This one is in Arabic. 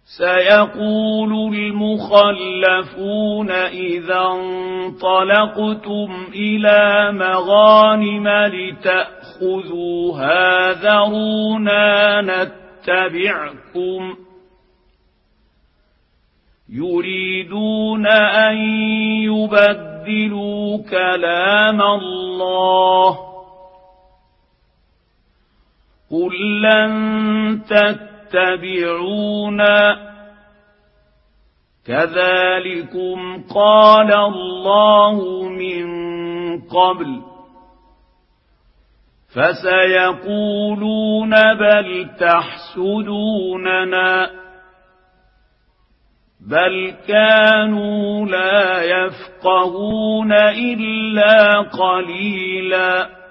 سيقول المخلفون إذا انطلقتم إلى مغانم لتأخذوها ذرونا نتبعكم يريدون أن يبدلوا كلام الله قل لن تتبعونا كذلكم قال الله من قبل فسيقولون بل تحسدوننا بل كانوا لا يفقهون إلا قليلا